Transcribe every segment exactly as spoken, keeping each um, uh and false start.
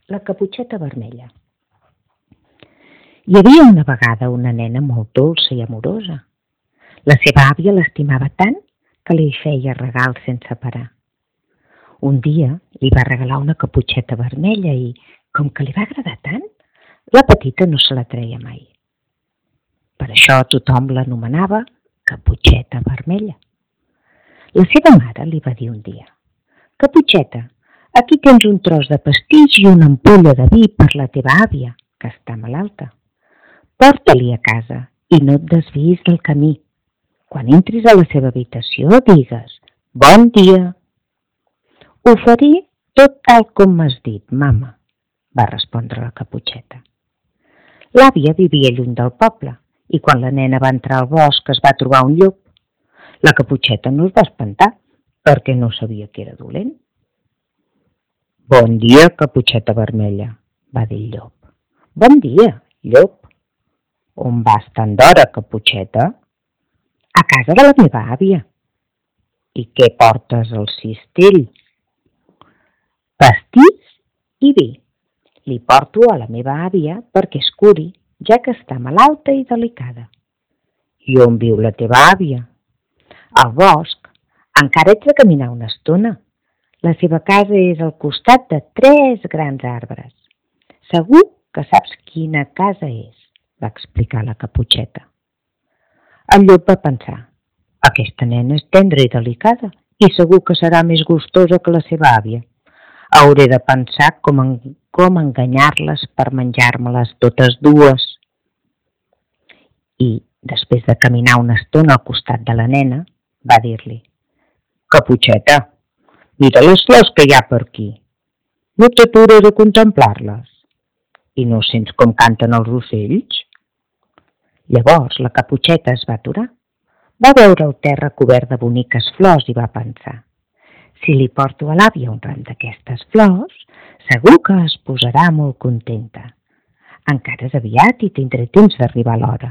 La caputxeta vermella. Hi havia una vegada una nena molt dolça i amorosa. La seva àvia l'estimava tant que li feia regals sense parar. Un dia li va regalar una caputxeta vermella i, com que li va agradar tant, la petita no se la treia mai. Per això tothom l'anomenava Caputxeta Vermella. La seva mare li va dir un dia: «Caputxeta, aquí tens un tros de pastís i una ampolla de vi per la teva àvia, que està malalta. Porta-li a casa i no et desviïs del camí. Quan entris a la seva habitació digues: bon dia». «Ho faré tot tal com m'has dit, mama», va respondre la Caputxeta. L'àvia vivia lluny del poble i quan la nena va entrar al bosc es va trobar un llop. La Caputxeta no es va espantar perquè no sabia que era dolent. «Bon dia, Caputxeta Vermella», va dir el llop. «Bon dia, llop. On vas tant d'hora, Caputxeta?» «A casa de la meva àvia». «I què portes al cistell?» «Pastís i vi. Li porto a la meva àvia perquè es curi, ja que està malalta i delicada». «I on viu la teva àvia?» «Al bosc. Encara ets de caminar una estona. La seva casa és al costat de tres grans arbres. Segur que saps quina casa és», va explicar la Caputxeta. El llop va pensar: «Aquesta nena és tendra i delicada i segur que serà més gustosa que la seva àvia. Hauré de pensar com, en, com enganyar-les per menjar-me-les totes dues». I, després de caminar una estona al costat de la nena, va dir-li: «Caputxeta, mira les flors que hi ha per aquí. No t'atures a contemplar-les? I no sents com canten els ocells?» Llavors la Caputxeta es va aturar. Va veure el terra cobert de boniques flors i va pensar: «Si li porto a l'àvia un ram d'aquestes flors, segur que es posarà molt contenta. Encara és aviat i tindré temps d'arribar a l'hora».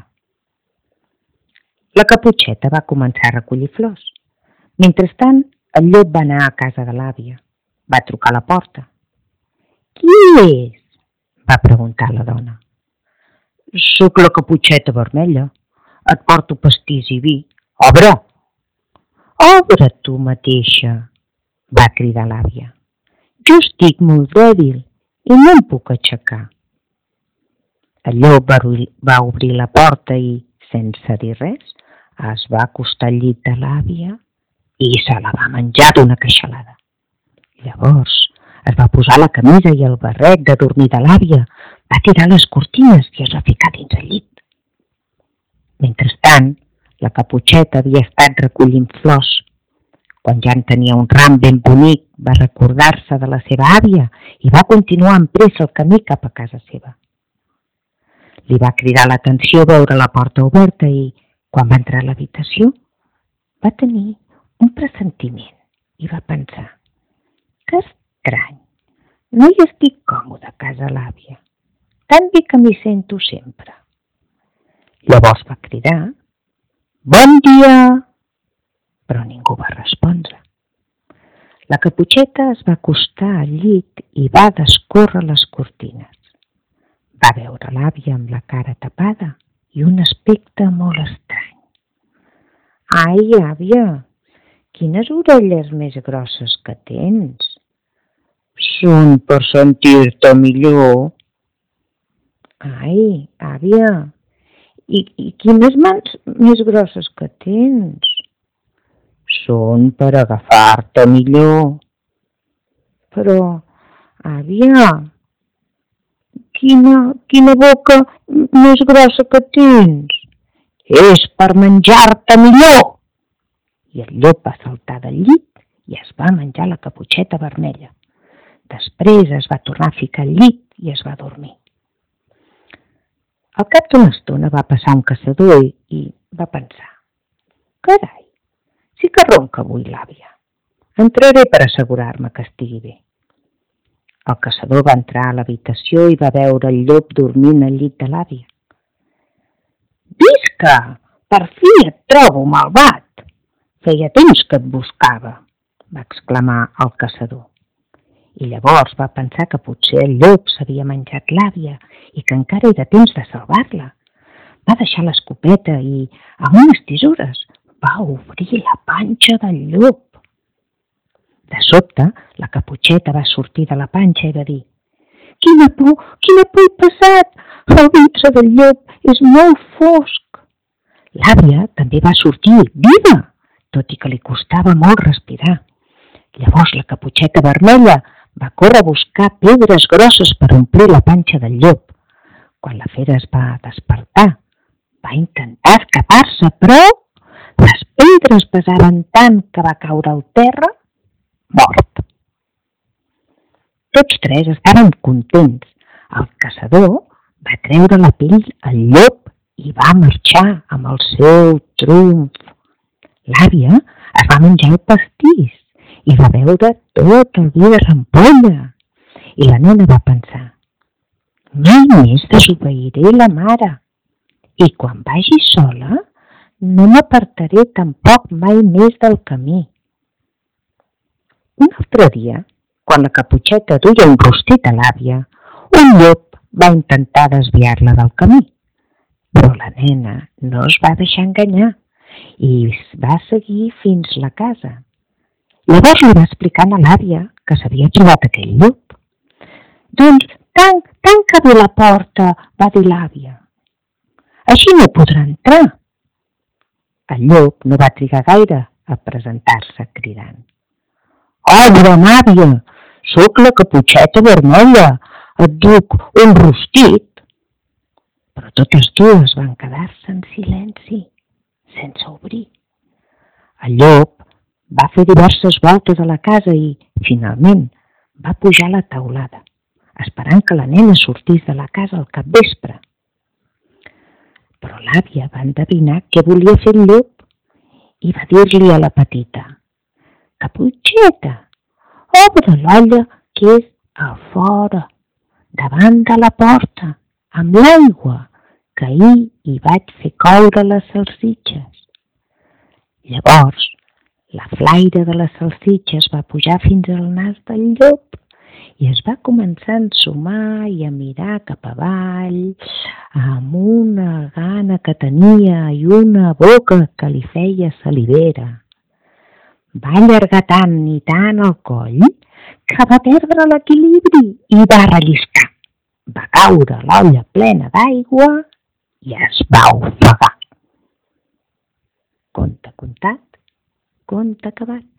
La Caputxeta va començar a recollir flors. Mentrestant, el llop va anar a casa de l'àvia. Va trucar a la porta. «Qui és?», va preguntar la dona. «Soc la Caputxeta Vermella. Et porto pastís i vi. Obre!» «Obre tu mateixa!», va cridar l'àvia. «Jo estic molt dèbil i no em puc aixecar». El llop va obrir la porta i, sense dir res, es va acostar al llit de l'àvia i se la va menjar d'una queixalada. Llavors es va posar la camisa i el barret de dormir de l'àvia, va tirar les cortines i es va ficar dins el llit. Mentrestant, la Caputxeta havia estat recollint flors. Quan ja en tenia un ram ben bonic, va recordar-se de la seva àvia i va continuar amb pressa el camí cap a casa seva. Li va cridar l'atenció veure la porta oberta i, quan va entrar a l'habitació, va tenir un pressentiment i va pensar: «Que estrany, no hi estic còmode a casa l'àvia, tan bé que m'hi sento sempre». Llavors va cridar: «Bon dia!», però ningú va respondre. La Caputxeta es va acostar al llit i va descórrer les cortines. Va veure l'àvia amb la cara tapada i un aspecte molt estrany. «Ai, àvia, quines orelles més grosses que tens!» «Són per sentir-te millor». «Ai, àvia, i, i quines mans més grosses que tens?» «Són per agafar-te millor». «Però, àvia, quina, quina boca més grossa que tens?» «És per menjar-te millor». I el llop va saltar del llit i es va menjar la Caputxeta Vermella. Després es va tornar a ficar al llit i es va dormir. Al cap d'una estona va passar un caçador i, i va pensar: «Carai, sí que ronca avui l'àvia. Entraré per assegurar-me que estigui bé». El caçador va entrar a l'habitació i va veure el llop dormint al llit de l'àvia. «Visca! Per fi et trobo, malvat! Feia temps que et buscava», va exclamar el caçador. I llavors va pensar que potser el llop s'havia menjat l'àvia i que encara era temps de salvar-la. Va deixar l'escopeta i, amb unes tisores, va obrir la panxa del llop. De sobte, la Caputxeta va sortir de la panxa i va dir: «Quina por, quina por he passat! El ventre del llop és molt fosc!» L'àvia també va sortir viva, tot i que li costava molt respirar. Llavors la Caputxeta Vermella va córrer a buscar pedres grosses per omplir la panxa del llop. Quan la fera es va despertar, va intentar escapar-se, però les pedres pesaven tant que va caure al terra mort. Tots tres estaven contents. El caçador va treure la pell al llop i va marxar amb el seu triomf. L'àvia es va menjar el pastís i va beure tot el vi de rampolla. I la nena va pensar: «Mai més desobeiré la mare. I quan vagi sola, no m'apartaré tampoc mai més del camí». Un altre dia, quan la Caputxeta duia un rostit a l'àvia, un llop va intentar desviar-la del camí. Però la nena no es va deixar enganyar i va seguir fins a la casa. Llavors li va explicar a l'àvia que s'havia trobat aquell llop. «Doncs tanc, tanca bé la porta», va dir l'àvia. «Així no podrà entrar». El llop no va trigar gaire a presentar-se cridant: «Obre, àvia, sóc la Caputxeta Vermella, et duc un rostit». Però totes dues van quedar-se en silenci, sense obrir. El llop va fer diverses voltes a la casa i, finalment, va pujar a la teulada, esperant que la nena sortís de la casa al capvespre. Però l'àvia va endevinar què volia fer el llop i va dir-li a la petita: «Caputxeta, obre l'olla que és a fora, davant de la porta, amb l'aigua que ahir hi vaig fer coure les salsitxes». Llavors, la flaire de les salsitxes va pujar fins al nas del llop i es va començar a ensumar i a mirar cap avall amb una gana que tenia i una boca que li feia salivera. Va allargar tant i tant el coll que va perdre l'equilibri i va relliscar. Va caure l'olla plena d'aigua i es va ofegar. Conte contat, conte acabat.